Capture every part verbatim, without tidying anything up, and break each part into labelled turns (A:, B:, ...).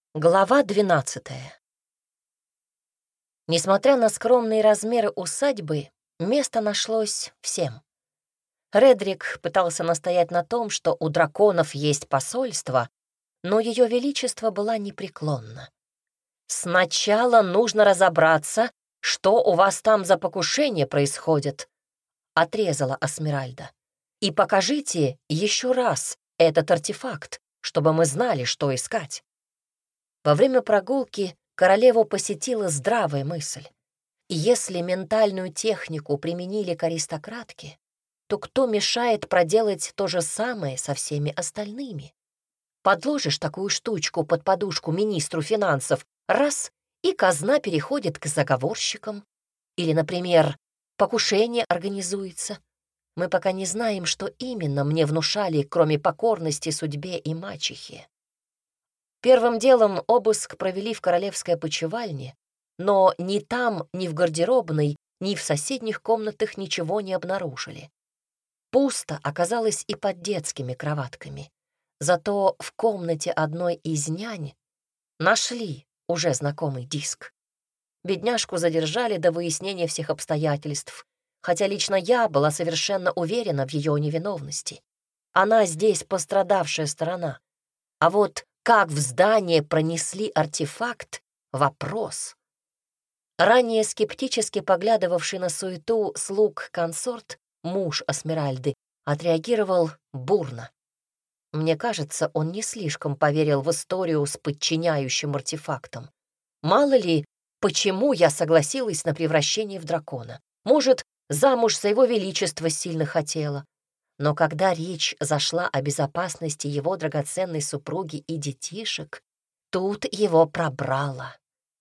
A: Глава двенадцатая. Несмотря на скромные размеры усадьбы, место нашлось всем. Редрик пытался настоять на том, что у драконов есть посольство, но Ее Величество была непреклонна. «Сначала нужно разобраться, что у вас там за покушение происходит», — отрезала Асмеральда. «И покажите еще раз этот артефакт, чтобы мы знали, что искать». Во время прогулки королеву посетила здравая мысль. Если ментальную технику применили к аристократке, то кто мешает проделать то же самое со всеми остальными? Подложишь такую штучку под подушку министру финансов, раз, и казна переходит к заговорщикам. Или, например, покушение организуется. Мы пока не знаем, что именно мне внушали, кроме покорности судьбе и мачехе. Первым делом обыск провели в королевской опочивальне, но ни там, ни в гардеробной, ни в соседних комнатах ничего не обнаружили. Пусто оказалось и под детскими кроватками. Зато в комнате одной из нянь нашли уже знакомый диск. Бедняжку задержали до выяснения всех обстоятельств, хотя лично я была совершенно уверена в ее невиновности. Она здесь пострадавшая сторона. А вот как в здание пронесли артефакт — вопрос. Ранее скептически поглядывавший на суету слуг-консорт, муж Асмеральды, отреагировал бурно. Мне кажется, он не слишком поверил в историю с подчиняющим артефактом. Мало ли, почему я согласилась на превращение в дракона. Может, замуж за его величество сильно хотела. Но когда речь зашла о безопасности его драгоценной супруги и детишек, тут его пробрало.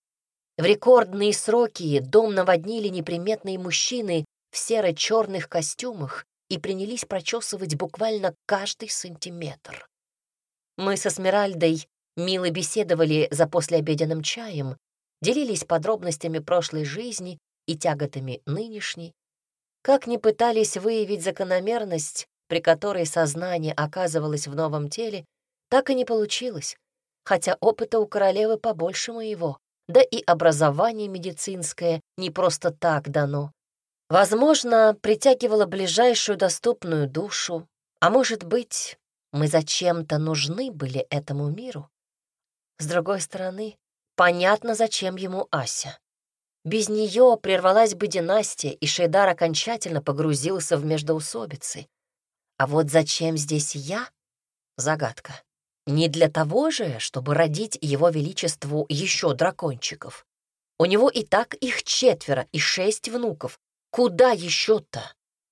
A: В рекордные сроки дом наводнили неприметные мужчины в серо-черных костюмах и принялись прочесывать буквально каждый сантиметр. Мы со Смиральдой мило беседовали за послеобеденным чаем, делились подробностями прошлой жизни и тяготами нынешней. Как ни пытались выявить закономерность, при которой сознание оказывалось в новом теле, так и не получилось, хотя опыта у королевы побольше моего, да и образование медицинское не просто так дано. Возможно, притягивала ближайшую доступную душу, а может быть, мы зачем-то нужны были этому миру. С другой стороны, понятно, зачем ему Ася. Без нее прервалась бы династия, и Шейдар окончательно погрузился в междоусобицы. А вот зачем здесь я? Загадка. Не для того же, чтобы родить его величеству еще дракончиков. У него и так их четверо и шесть внуков. Куда еще-то?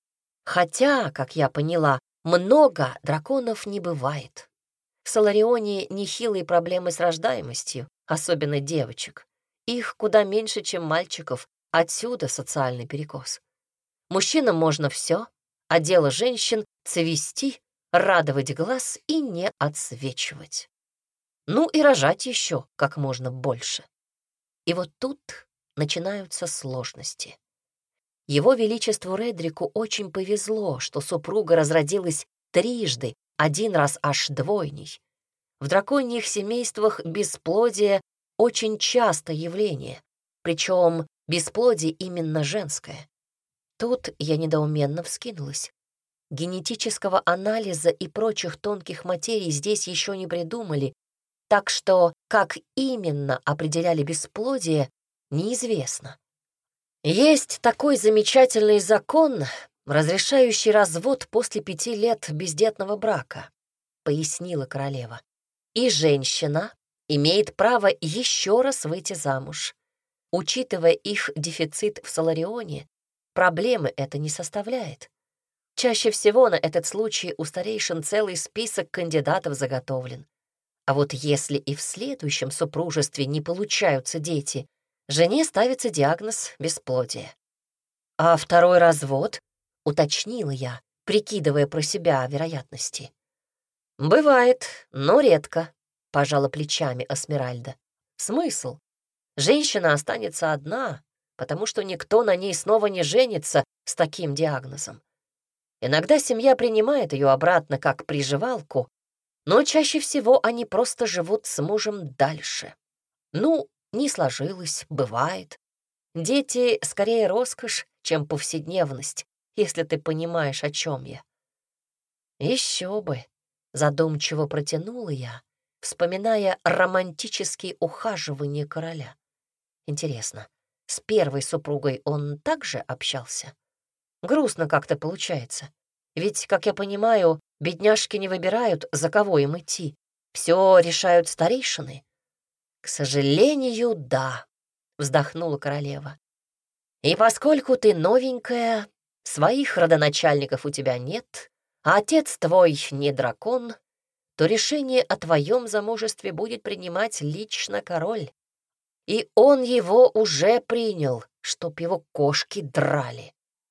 A: Хотя, как я поняла, много драконов не бывает. В Соларионе нехилые проблемы с рождаемостью, особенно девочек. Их куда меньше, чем мальчиков, отсюда социальный перекос. Мужчинам можно все, а дело женщин — цвести, радовать глаз и не отсвечивать. Ну и рожать еще как можно больше. И вот тут начинаются сложности. Его Величеству Редрику очень повезло, что супруга разродилась трижды, один раз аж двойней. В драконьих семействах бесплодие очень часто явление, причем бесплодие именно женское. Тут я недоуменно вскинулась. Генетического анализа и прочих тонких материй здесь еще не придумали, так что как именно определяли бесплодие, неизвестно. Есть такой замечательный закон, разрешающий развод после пяти лет бездетного брака, пояснила королева. И женщина имеет право еще раз выйти замуж. Учитывая их дефицит в Соларионе, проблемы это не составляет. Чаще всего на этот случай у старейшин целый список кандидатов заготовлен. А вот если и в следующем супружестве не получаются дети, жене ставится диагноз бесплодия. А второй развод, уточнила я, прикидывая про себя вероятности. Бывает, но редко, пожала плечами Асмеральда. Смысл? Женщина останется одна, потому что никто на ней снова не женится с таким диагнозом. Иногда семья принимает ее обратно как приживалку, Но чаще всего они просто живут с мужем дальше. Ну, не сложилось, бывает. Дети скорее роскошь, чем повседневность, если ты понимаешь, о чем я. Еще бы, задумчиво протянула я, вспоминая романтические ухаживания короля. Интересно, с первой супругой он также общался? Грустно как-то получается. Ведь, как я понимаю, бедняжки не выбирают, за кого им идти. Все решают старейшины. К сожалению, да, вздохнула королева. И поскольку ты новенькая, своих родоначальников у тебя нет, а отец твой не дракон, то решение о твоем замужестве будет принимать лично король. И он его уже принял, чтоб его кошки драли.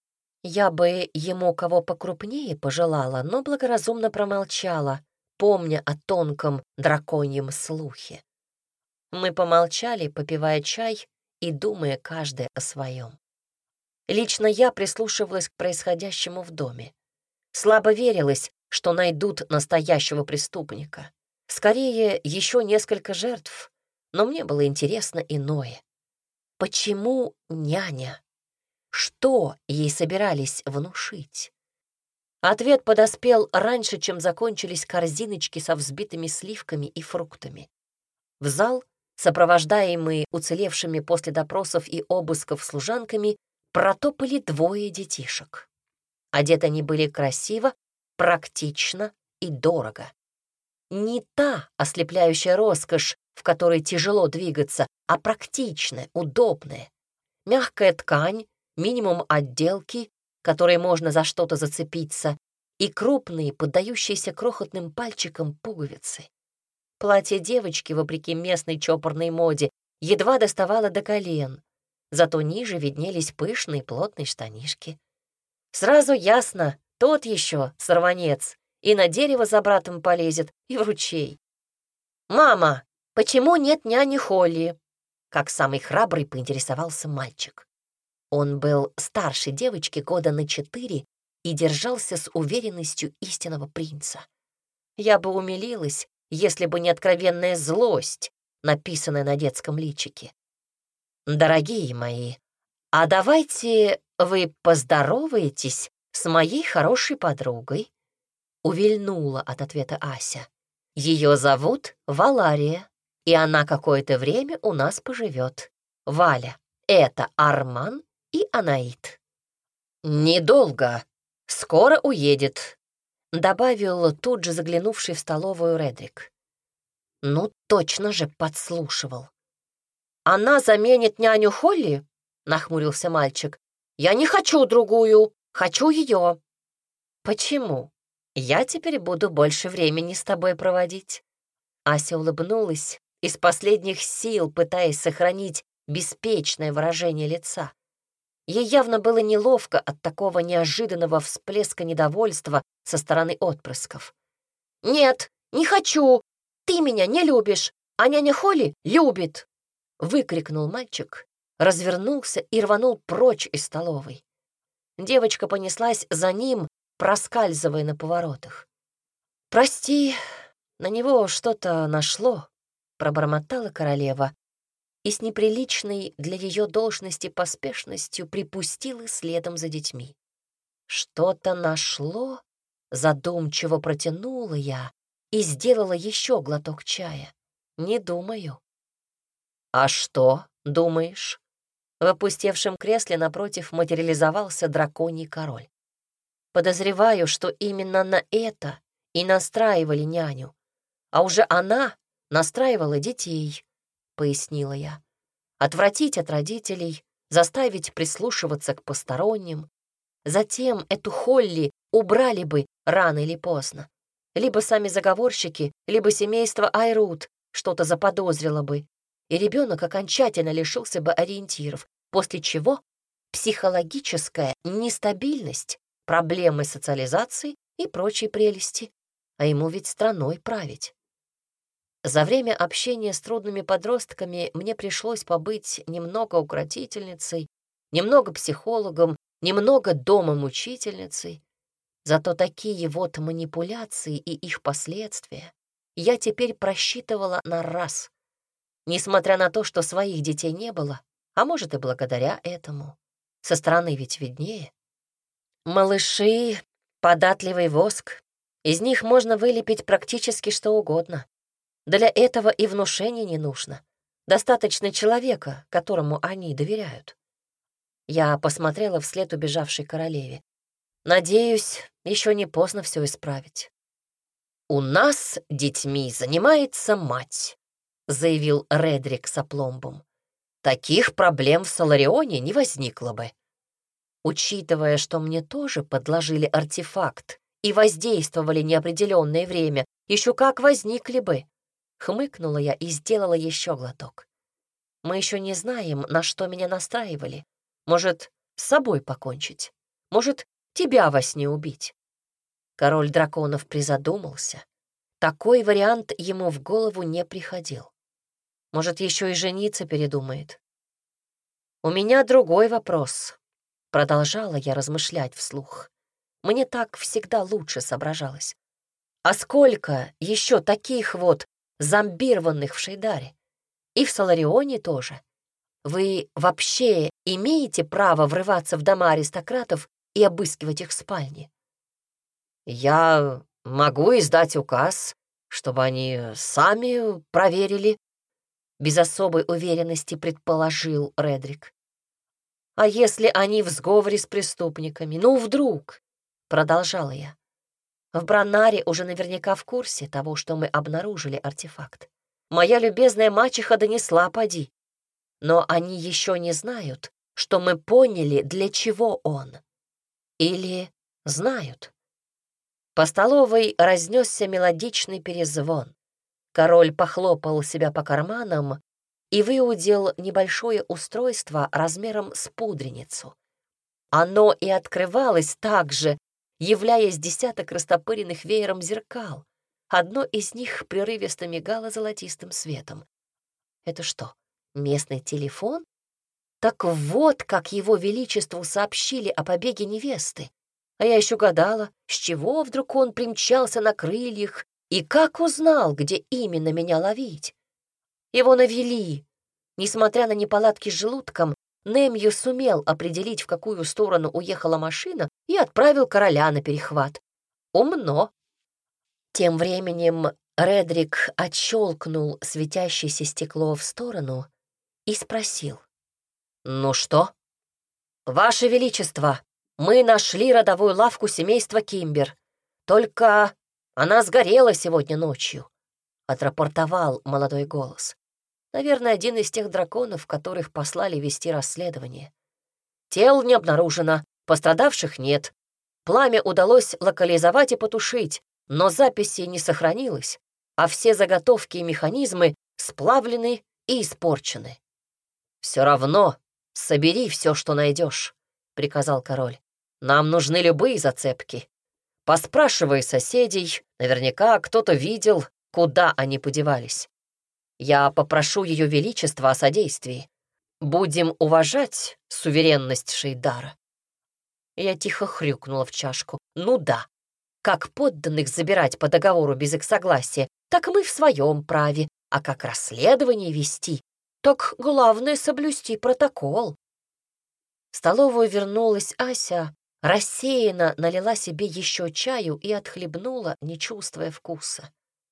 A: Я бы ему кого покрупнее пожелала, но благоразумно промолчала, помня о тонком драконьем слухе. Мы помолчали, попивая чай и думая каждая о своем. Лично я прислушивалась к происходящему в доме. Слабо верилось, что найдут настоящего преступника. Скорее, еще несколько жертв, но мне было интересно иное. Почему няня? Что ей собирались внушить? Ответ подоспел раньше, чем закончились корзиночки со взбитыми сливками и фруктами. В зал, сопровождаемые уцелевшими после допросов и обысков служанками, протопали двое детишек. Одеты они были красиво, практично и дорого. Не та ослепляющая роскошь, в которой тяжело двигаться, а практичная, удобная. Мягкая ткань, минимум отделки, которой можно за что-то зацепиться, и крупные, поддающиеся крохотным пальчикам пуговицы. Платье девочки, вопреки местной чопорной моде, едва доставало до колен, зато ниже виднелись пышные плотные штанишки. Сразу ясно, тот еще сорванец, и на дерево за братом полезет, и в ручей. «Мама, почему нет няни Холли?» Как самый храбрый поинтересовался мальчик. Он был старше девочки года на четыре и держался с уверенностью истинного принца. Я бы умилилась, если бы не откровенная злость, написанная на детском личике. «Дорогие мои, а давайте вы поздороваетесь с моей хорошей подругой», увильнула от ответа Ася. «Ее зовут Валария, и она какое-то время у нас поживет. Валя, это Арман и Анаит». «Недолго, скоро уедет», — добавил тут же заглянувший в столовую Редрик. Ну, точно же подслушивал. «Она заменит няню Холли?» — нахмурился мальчик. «Я не хочу другую, хочу ее». «Почему? Я теперь буду больше времени с тобой проводить». Ася улыбнулась, из последних сил пытаясь сохранить беспечное выражение лица. Ей явно было неловко от такого неожиданного всплеска недовольства со стороны отпрысков. «Нет, не хочу! Ты меня не любишь, а няня Холли любит!» — выкрикнул мальчик, развернулся и рванул прочь из столовой. Девочка понеслась за ним, проскальзывая на поворотах. «Прости, на него что-то нашло», — пробормотала королева и с неприличной для ее должности поспешностью припустила следом за детьми. «Что-то нашло?» — задумчиво протянула я и сделала еще глоток чая. «Не думаю». «А что, думаешь?» В опустевшем кресле напротив материализовался драконий король. «Подозреваю, что именно на это и настраивали няню, а уже она настраивала детей», — пояснила я. «Отвратить от родителей, заставить прислушиваться к посторонним. Затем эту Холли убрали бы рано или поздно. Либо сами заговорщики, либо семейство Айрут что-то заподозрило бы, и ребенок окончательно лишился бы ориентиров, после чего психологическая нестабильность, проблемы социализации и прочие прелести. А ему ведь страной править». За время общения с трудными подростками мне пришлось побыть немного укротительницей, немного психологом, немного домом-учительницей. Зато такие вот манипуляции и их последствия я теперь просчитывала на раз. Несмотря на то, что своих детей не было, а может и благодаря этому. Со стороны ведь виднее. Малыши — податливый воск. Из них можно вылепить практически что угодно. Для этого и внушения не нужно. Достаточно человека, которому они доверяют. Я посмотрела вслед убежавшей королеве. Надеюсь, еще не поздно все исправить. «У нас детьми занимается мать», — заявил Редрик с опломбом. «Таких проблем в Соларионе не возникло бы». Учитывая, что мне тоже подложили артефакт и воздействовали неопределенное время, еще как возникли бы. Хмыкнула я и сделала еще глоток. Мы еще не знаем, на что меня настраивали. Может, с собой покончить? Может, тебя во сне убить? Король драконов призадумался. Такой вариант ему в голову не приходил. Может, еще и жениться передумает. У меня другой вопрос. Продолжала я размышлять вслух. Мне так всегда лучше соображалось. А сколько еще таких вот зомбированных в Шейдаре? И в Соларионе тоже. Вы вообще имеете право врываться в дома аристократов и обыскивать их спальни? Я могу издать указ, чтобы они сами проверили, без особой уверенности предположил Редрик. А если они в сговоре с преступниками? Ну, вдруг? Продолжала я. В Бранаре уже наверняка в курсе того, что мы обнаружили артефакт. Моя любезная мачеха донесла поди. Но они еще не знают, что мы поняли, для чего он. Или знают. По столовой разнесся мелодичный перезвон. Король похлопал себя по карманам и выудил небольшое устройство размером с пудреницу. Оно и открывалось так же, являясь десяток растопыренных веером зеркал. Одно из них прерывисто мигало золотистым светом. Это что, местный телефон? Так вот, как его величеству сообщили о побеге невесты. А я еще гадала, с чего вдруг он примчался на крыльях и как узнал, где именно меня ловить. Его навели. Несмотря на неполадки с желудком, Немью сумел определить, в какую сторону уехала машина, и отправил короля на перехват. Умно. Тем временем Редрик отщелкнул светящееся стекло в сторону и спросил. «Ну что?» «Ваше Величество, мы нашли родовую лавку семейства Кимбер. Только она сгорела сегодня ночью», — отрапортовал молодой голос. Наверное, один из тех драконов, которых послали вести расследование. Тел не обнаружено, пострадавших нет. Пламя удалось локализовать и потушить, но записи не сохранилось, а все заготовки и механизмы сплавлены и испорчены. «Все равно собери все, что найдешь», — приказал король. «Нам нужны любые зацепки. Поспрашивай соседей, наверняка кто-то видел, куда они подевались. Я попрошу Ее Величество о содействии. Будем уважать суверенность Шейдара». Я тихо хрюкнула в чашку. «Ну да, как подданных забирать по договору без их согласия, так мы в своем праве, а как расследование вести, так главное соблюсти протокол». В столовую вернулась Ася, рассеянно налила себе еще чаю и отхлебнула, не чувствуя вкуса.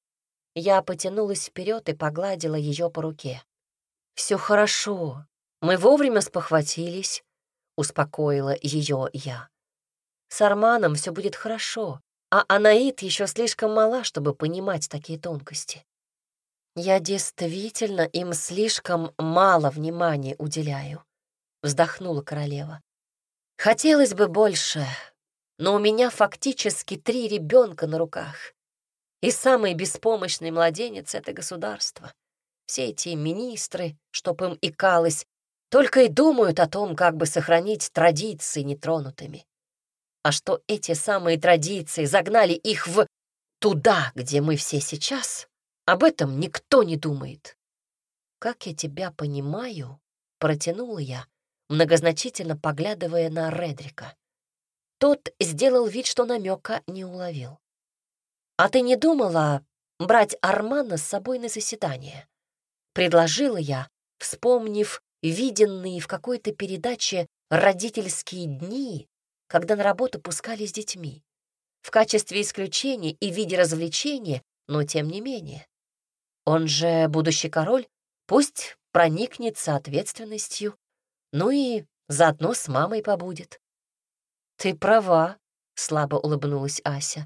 A: Я потянулась вперед и погладила ее по руке. «Все хорошо, мы вовремя спохватились», — успокоила ее я. «С Арманом все будет хорошо, а Анаит еще слишком мала, чтобы понимать такие тонкости». «Я действительно им слишком мало внимания уделяю», — вздохнула королева. «Хотелось бы больше, но у меня фактически три ребенка на руках. И самый беспомощный младенец — это государство. Все эти министры, чтоб им икалось, только и думают о том, как бы сохранить традиции нетронутыми. А что эти самые традиции загнали их в туда, где мы все сейчас, об этом никто не думает». «Как я тебя понимаю», — протянула я, многозначительно поглядывая на Редрика. Тот сделал вид, что намека не уловил. «А ты не думала, брать Армана с собой на заседание. Предложила я, вспомнив виденные в какой-то передаче родительские дни, когда на работу пускали с детьми. В качестве исключения и в виде развлечения, но тем не менее. Он же будущий король, пусть проникнется ответственностью, ну и заодно с мамой побудет. «Ты права», — слабо улыбнулась Ася.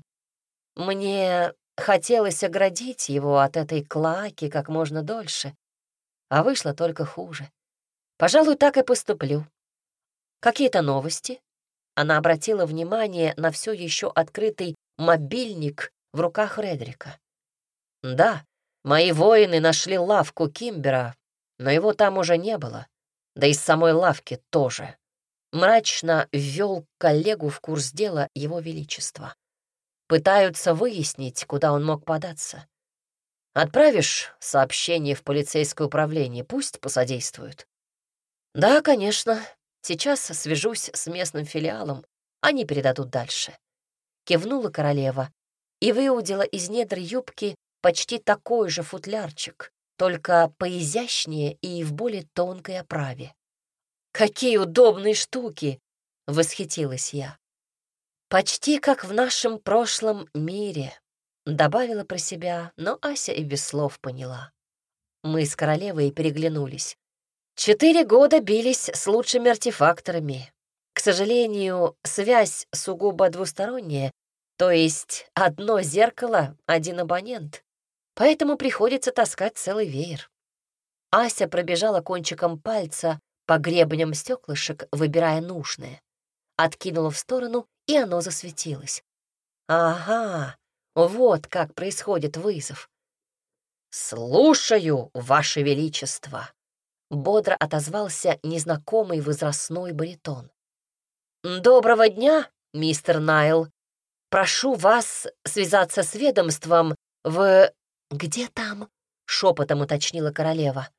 A: «Мне хотелось оградить его от этой клоаки как можно дольше, а вышло только хуже. Пожалуй, так и поступлю. Какие-то новости?» Она обратила внимание на все еще открытый мобильник в руках Редрика. «Да, мои воины нашли лавку Кимбера, но его там уже не было, да и с самой лавки тоже». Мрачно ввел коллегу в курс дела его величества. Пытаются выяснить, куда он мог податься. Отправишь сообщение в полицейское управление, пусть посодействуют. Да, конечно, сейчас свяжусь с местным филиалом, они передадут дальше. Кивнула королева и выудила из недр юбки почти такой же футлярчик, только поизящнее и в более тонкой оправе. «Какие удобные штуки!» — восхитилась я. «Почти как в нашем прошлом мире», — добавила про себя, но Ася и без слов поняла. Мы с королевой переглянулись. Четыре года бились с лучшими артефакторами. К сожалению, связь сугубо двусторонняя, то есть одно зеркало, один абонент, поэтому приходится таскать целый веер. Ася пробежала кончиком пальца по гребням стеклышек, выбирая нужное. Откинула в сторону, и оно засветилось. Ага, вот как происходит вызов. «Слушаю, Ваше Величество!» — бодро отозвался незнакомый возрастной баритон. «Доброго дня, мистер Найл. Прошу вас связаться с ведомством в... Где там?» — шепотом уточнила королева.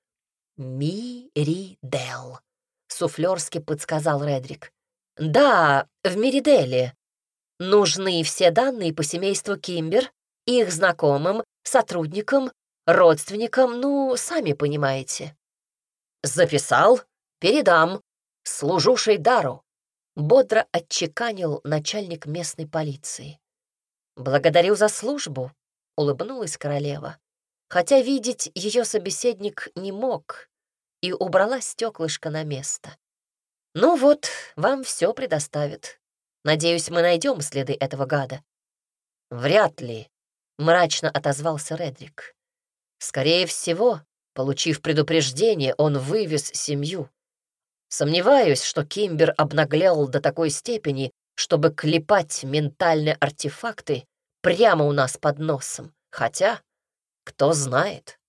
A: «Миридел», — суфлёрски подсказал Редрик. «Да, в Мириделе. Нужны все данные по семейству Кимбер, их знакомым, сотрудникам, родственникам, ну, сами понимаете». «Записал? Передам. Служу Шейдару», — бодро отчеканил начальник местной полиции. «Благодарю за службу», — улыбнулась королева, хотя видеть ее собеседник не мог, и убрала стеклышко на место. «Ну вот, вам все предоставят. Надеюсь, мы найдем следы этого гада». «Вряд ли», — мрачно отозвался Редрик. «Скорее всего, получив предупреждение, он вывез семью. Сомневаюсь, что Кимбер обнаглел до такой степени, чтобы клепать ментальные артефакты прямо у нас под носом. Хотя, кто знает».